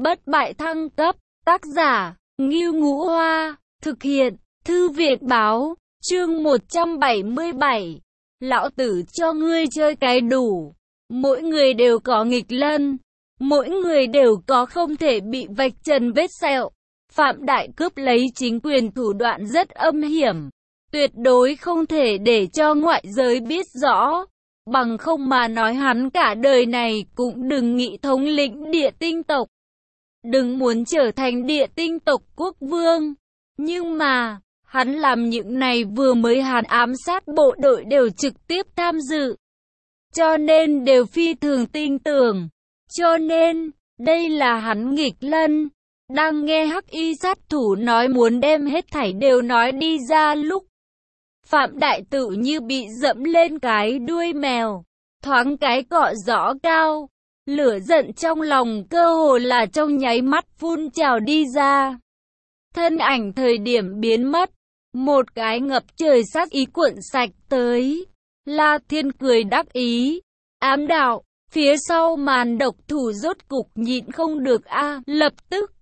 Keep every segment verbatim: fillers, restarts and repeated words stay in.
bất bại thăng cấp, tác giả, Ngưu Ngũ Hoa, thực hiện, Thư viện Báo, chương một trăm bảy mươi bảy. Lão tử cho ngươi chơi cái đủ. Mỗi người đều có nghịch lân, mỗi người đều có không thể bị vạch trần vết sẹo. Phạm Đại cướp lấy chính quyền thủ đoạn rất âm hiểm, tuyệt đối không thể để cho ngoại giới biết rõ. Bằng không mà nói hắn cả đời này cũng đừng nghĩ thống lĩnh địa tinh tộc, đừng muốn trở thành địa tinh tộc quốc vương. Nhưng mà, hắn làm những này vừa mới hắn ám sát bộ đội đều trực tiếp tham dự, cho nên đều phi thường tin tưởng. Cho nên, đây là hắn nghịch lân. Đang nghe hắc y sát thủ nói muốn đem hết thảy đều nói đi ra lúc, Phạm Đại tự như bị dẫm lên cái đuôi mèo, thoáng cái cọ gió cao. Lửa giận trong lòng cơ hồ là trong nháy mắt phun trào đi ra. Thân ảnh thời điểm biến mất, một cái ngập trời sát ý cuộn sạch tới. La Thiên cười đắc ý, ám đạo, phía sau màn độc thủ rốt cục nhịn không được a. Lập tức,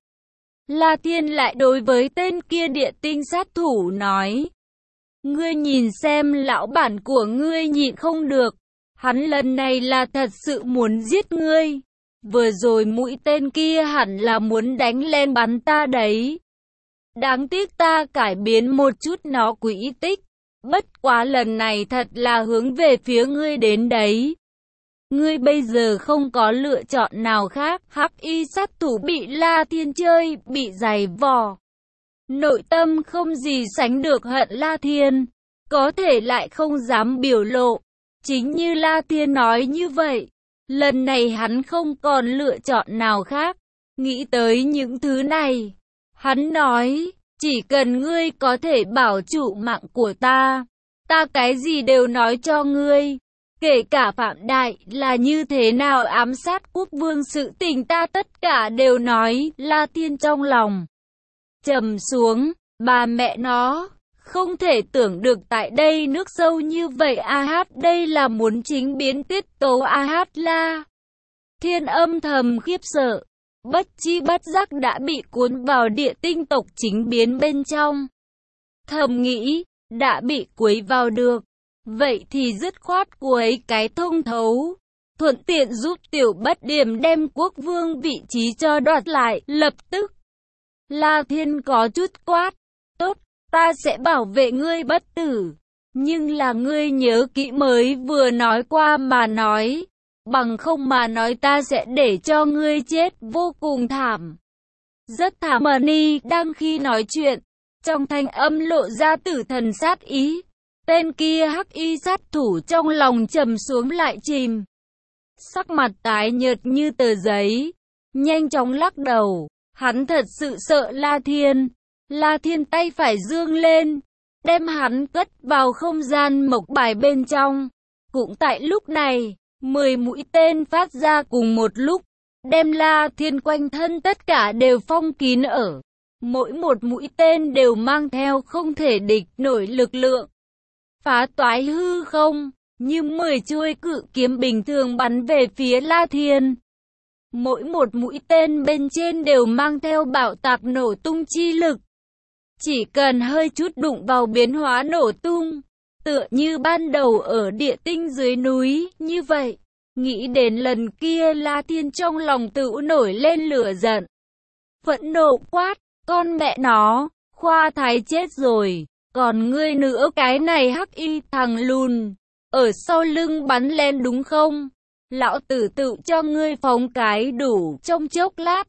La Thiên lại đối với tên kia địa tinh sát thủ nói, ngươi nhìn xem lão bản của ngươi nhịn không được, hắn lần này là thật sự muốn giết ngươi. Vừa rồi mũi tên kia hẳn là muốn đánh lên bắn ta đấy. Đáng tiếc ta cải biến một chút nó quỹ tích, bất quá lần này thật là hướng về phía ngươi đến đấy. Ngươi bây giờ không có lựa chọn nào khác. Hắc y sát thủ bị La Thiên chơi, bị giày vò. Nội tâm không gì sánh được hận La Thiên, có thể lại không dám biểu lộ. Chính như La Thiên nói như vậy, lần này hắn không còn lựa chọn nào khác. Nghĩ tới những thứ này, hắn nói, chỉ cần ngươi có thể bảo trụ mạng của ta, ta cái gì đều nói cho ngươi. Kể cả Phạm Đại là như thế nào ám sát quốc vương sự tình ta tất cả đều nói. La Thiên trong lòng trầm xuống, bà mẹ nó, không thể tưởng được tại đây nước sâu như vậy. A hát đây là muốn chính biến tiết tấu. A hát La Thiên âm thầm khiếp sợ, bất chi bất giác đã bị cuốn vào địa tinh tộc chính biến bên trong. Thầm nghĩ, đã bị quấy vào được, vậy thì dứt khoát quấy cái thông thấu, thuận tiện giúp tiểu bất điểm đem quốc vương vị trí cho đoạt lại. Lập tức, La Thiên có chút quát, tốt, ta sẽ bảo vệ ngươi bất tử, nhưng là ngươi nhớ kỹ mới vừa nói qua mà nói, bằng không mà nói ta sẽ để cho ngươi chết vô cùng thảm. Rất thảm. Money đang khi nói chuyện, trong thanh âm lộ ra tử thần sát ý. Tên kia hắc y sát thủ trong lòng trầm xuống lại chìm, sắc mặt tái nhợt như tờ giấy, nhanh chóng lắc đầu. Hắn thật sự sợ La Thiên. La Thiên tay phải dương lên, đem hắn cất vào không gian mộc bài bên trong. Cũng tại lúc này, mười mũi tên phát ra cùng một lúc, đem La Thiên quanh thân tất cả đều phong kín ở. Mỗi một mũi tên đều mang theo không thể địch nổi lực lượng, phá toái hư không, như mười chuôi cự kiếm bình thường bắn về phía La Thiên. Mỗi một mũi tên bên trên đều mang theo bạo tạc nổ tung chi lực. Chỉ cần hơi chút đụng vào biến hóa nổ tung, tựa như ban đầu ở địa tinh dưới núi, như vậy. Nghĩ đến lần kia La Thiên trong lòng tự nổi lên lửa giận. Phẫn nộ quát, con mẹ nó, Khoa Thái chết rồi, còn ngươi nữa cái này hắc y thằng lùn, ở sau lưng bắn lên đúng không? Lão tử tự cho ngươi phóng cái đủ trong chốc lát.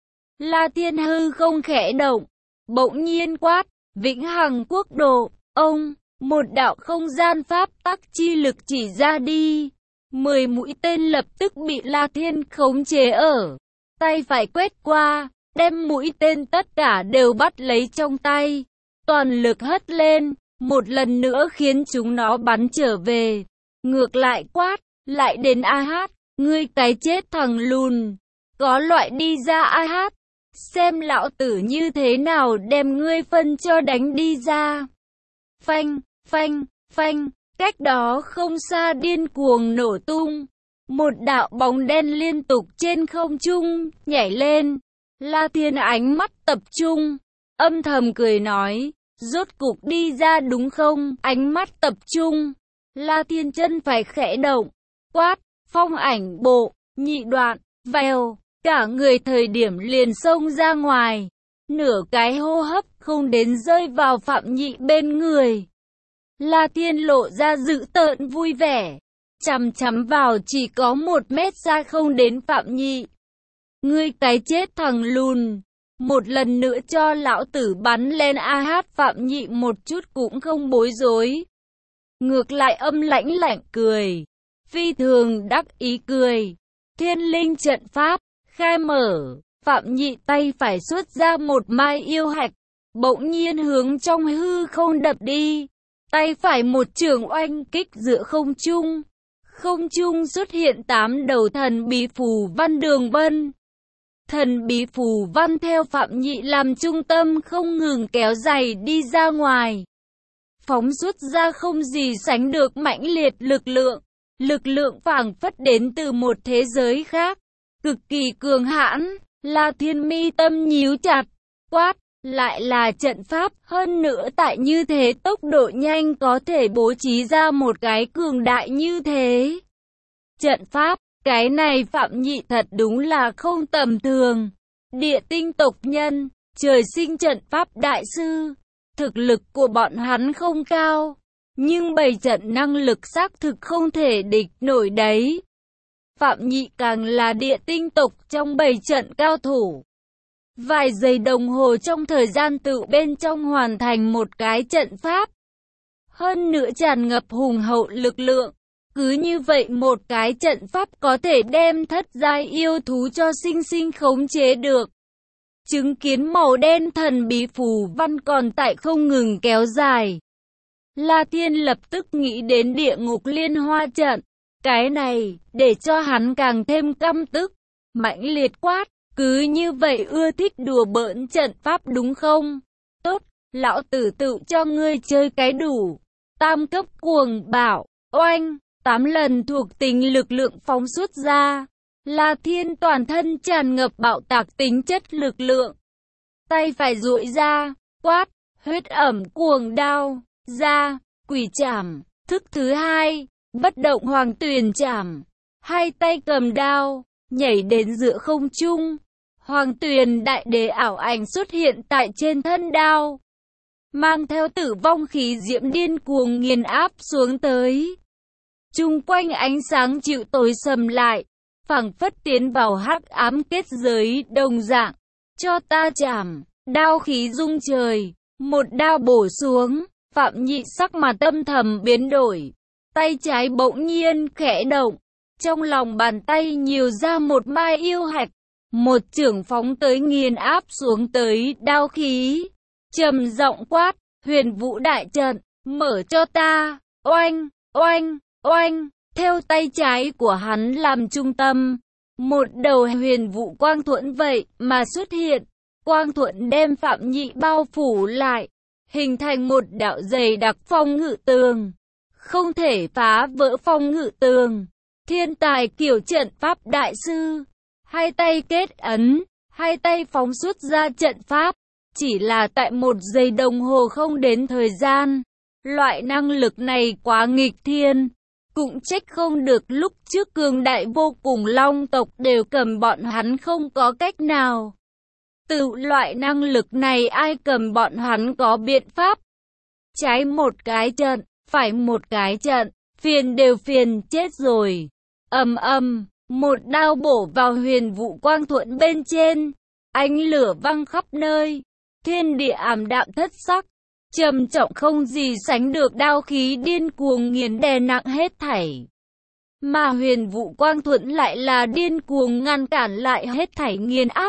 La Thiên hư không khẽ động, bỗng nhiên quát, Vĩnh Hằng Quốc độ, ông, một đạo không gian pháp tắc chi lực chỉ ra đi. Mười mũi tên lập tức bị La Thiên khống chế ở. Tay phải quét qua, đem mũi tên tất cả đều bắt lấy trong tay. Toàn lực hất lên, một lần nữa khiến chúng nó bắn trở về. Ngược lại quát, lại đến A hát, ngươi cái chết thằng lùn, có loại đi ra A hát, xem lão tử như thế nào đem ngươi phân cho đánh đi ra. Phanh, phanh, phanh, cách đó không xa điên cuồng nổ tung. Một đạo bóng đen liên tục trên không trung, nhảy lên, La Thiên ánh mắt tập trung, âm thầm cười nói, rốt cục đi ra đúng không? Ánh mắt tập trung, La Thiên chân phải khẽ động, quát, phong ảnh bộ, nhị đoạn, vèo, cả người thời điểm liền xông ra ngoài, nửa cái hô hấp không đến rơi vào Phạm Nhị bên người. La Thiên lộ ra dữ tợn vui vẻ, chằm chằm vào chỉ có một mét xa không đến Phạm Nhị. Ngươi cái chết thằng lùn, một lần nữa cho lão tử bắn lên a hát. Phạm Nhị một chút cũng không bối rối, ngược lại âm lãnh lạnh cười, phi thường đắc ý cười. Thiên linh trận pháp khai mở, Phạm Nhị tay phải xuất ra một mai yêu hạch, bỗng nhiên hướng trong hư không đập đi. Tay phải một trường oanh kích giữa không trung, không trung xuất hiện tám đầu thần bí phù văn đường vân. Thần bí phù văn theo Phạm Nhị làm trung tâm không ngừng kéo dài đi ra ngoài, phóng xuất ra không gì sánh được mãnh liệt lực lượng. Lực lượng phảng phất đến từ một thế giới khác, cực kỳ cường hãn. La Thiên mi tâm nhíu chặt, quát, lại là trận pháp, hơn nữa tại như thế tốc độ nhanh có thể bố trí ra một cái cường đại như thế. Trận pháp, cái này Phạm Nhị thật đúng là không tầm thường. Địa tinh tộc nhân, trời sinh trận pháp đại sư, thực lực của bọn hắn không cao, nhưng bày trận năng lực xác thực không thể địch nổi đấy. Phạm Nhị càng là địa tinh tộc trong bày trận cao thủ. Vài giây đồng hồ trong thời gian tự bên trong hoàn thành một cái trận pháp. Hơn nữa tràn ngập hùng hậu lực lượng. Cứ như vậy một cái trận pháp có thể đem thất giai yêu thú cho sinh sinh khống chế được. Chứng kiến màu đen thần bí phù văn còn tại không ngừng kéo dài, La Thiên lập tức nghĩ đến địa ngục liên hoa trận. Cái này, để cho hắn càng thêm căm tức, mãnh liệt quát, cứ như vậy ưa thích đùa bỡn trận pháp đúng không? Tốt, lão tử tự cho ngươi chơi cái đủ. Tam cấp cuồng bạo, oanh, tám lần thuộc tính lực lượng phóng xuất ra. La Thiên toàn thân tràn ngập bạo tạc tính chất lực lượng. Tay phải duỗi ra, quát, huyết ẩm cuồng đao, ra, quỷ trảm, thức thứ hai, bất động hoàng tuyền trảm. Hai tay cầm đao, nhảy đến giữa không trung. Hoàng tuyền đại đế ảo ảnh xuất hiện tại trên thân đao, mang theo tử vong khí diễm điên cuồng nghiền áp xuống tới. Chung quanh ánh sáng chịu tối sầm lại, phảng phất tiến vào hắc ám kết giới đồng dạng. Cho ta chảm, đao khí rung trời, một đao bổ xuống. Phạm Nhị sắc mặt âm thầm biến đổi, tay trái bỗng nhiên khẽ động, trong lòng bàn tay nhiều ra một mai yêu hạch, một chưởng phóng tới nghiền áp xuống tới đao khí. Trầm giọng quát, huyền vũ đại trận, mở cho ta. Oanh, oanh, oanh, theo tay trái của hắn làm trung tâm, một đầu huyền vũ quang thuẫn vậy mà xuất hiện. Quang thuẫn đem Phạm Nhị bao phủ lại, hình thành một đạo dày đặc phong ngự tường, không thể phá vỡ phong ngự tường. Thiên tài kiểu trận pháp đại sư, hai tay kết ấn, hai tay phóng xuất ra trận pháp, chỉ là tại một giây đồng hồ không đến thời gian. Loại năng lực này quá nghịch thiên, cũng trách không được lúc trước cường đại vô cùng long tộc đều cầm bọn hắn không có cách nào. Từ loại năng lực này ai cầm bọn hắn có biện pháp. Trái một cái trận, phải một cái trận, phiền đều phiền chết rồi. Ầm ầm, một đao bổ vào huyền vũ quang thuẫn bên trên, ánh lửa văng khắp nơi, thiên địa ảm đạm thất sắc, trầm trọng không gì sánh được đao khí điên cuồng nghiền đè nặng hết thảy. Mà huyền vũ quang thuẫn lại là điên cuồng ngăn cản lại hết thảy nghiền áp.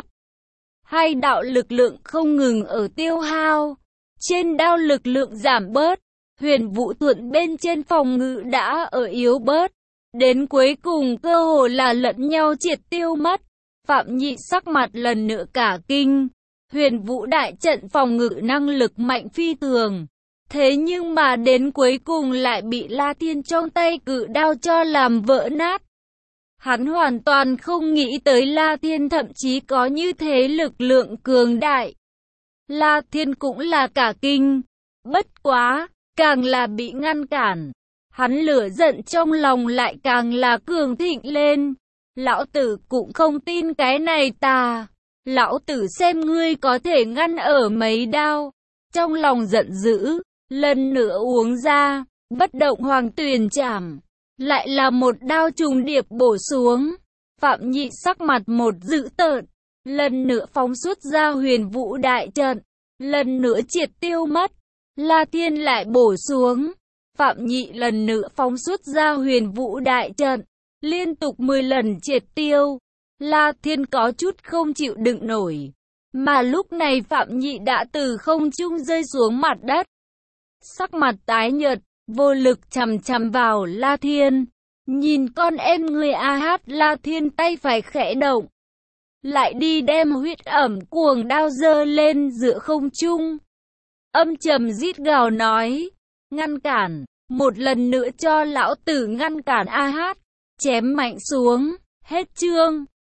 Hai đạo lực lượng không ngừng ở tiêu hao, trên đao lực lượng giảm bớt, huyền vũ thuẫn bên trên phòng ngự đã ở yếu bớt, đến cuối cùng cơ hồ là lẫn nhau triệt tiêu mất. Phạm Nhị sắc mặt lần nữa cả kinh, huyền vũ đại trận phòng ngự năng lực mạnh phi thường, thế nhưng mà đến cuối cùng lại bị La Thiên trong tay cự đao cho làm vỡ nát. Hắn hoàn toàn không nghĩ tới La Thiên thậm chí có như thế lực lượng cường đại. La Thiên cũng là cả kinh, bất quá, càng là bị ngăn cản. Hắn lửa giận trong lòng lại càng là cường thịnh lên. Lão tử cũng không tin cái này tà. Lão tử xem ngươi có thể ngăn ở mấy đao. Trong lòng giận dữ, lần nữa uống ra, bất động hoàng tuyền chảm. Lại là một đao trùng điệp bổ xuống. Phạm Nhị sắc mặt một dữ tợn. Lần nữa phóng xuất ra huyền vũ đại trận. Lần nữa triệt tiêu mất. La Thiên lại bổ xuống. Phạm Nhị lần nữa phóng xuất ra huyền vũ đại trận. Liên tục mười lần triệt tiêu. La Thiên có chút không chịu đựng nổi. Mà lúc này Phạm Nhị đã từ không trung rơi xuống mặt đất. Sắc mặt tái nhợt, vô lực chằm chằm vào La Thiên. Nhìn con em người A Hát, La Thiên tay phải khẽ động. Lại đi đem huyết ẩm cuồng đao giơ lên giữa không trung. Âm trầm rít gào nói. Ngăn cản, một lần nữa cho lão tử ngăn cản A Hát. Chém mạnh xuống, hết chương.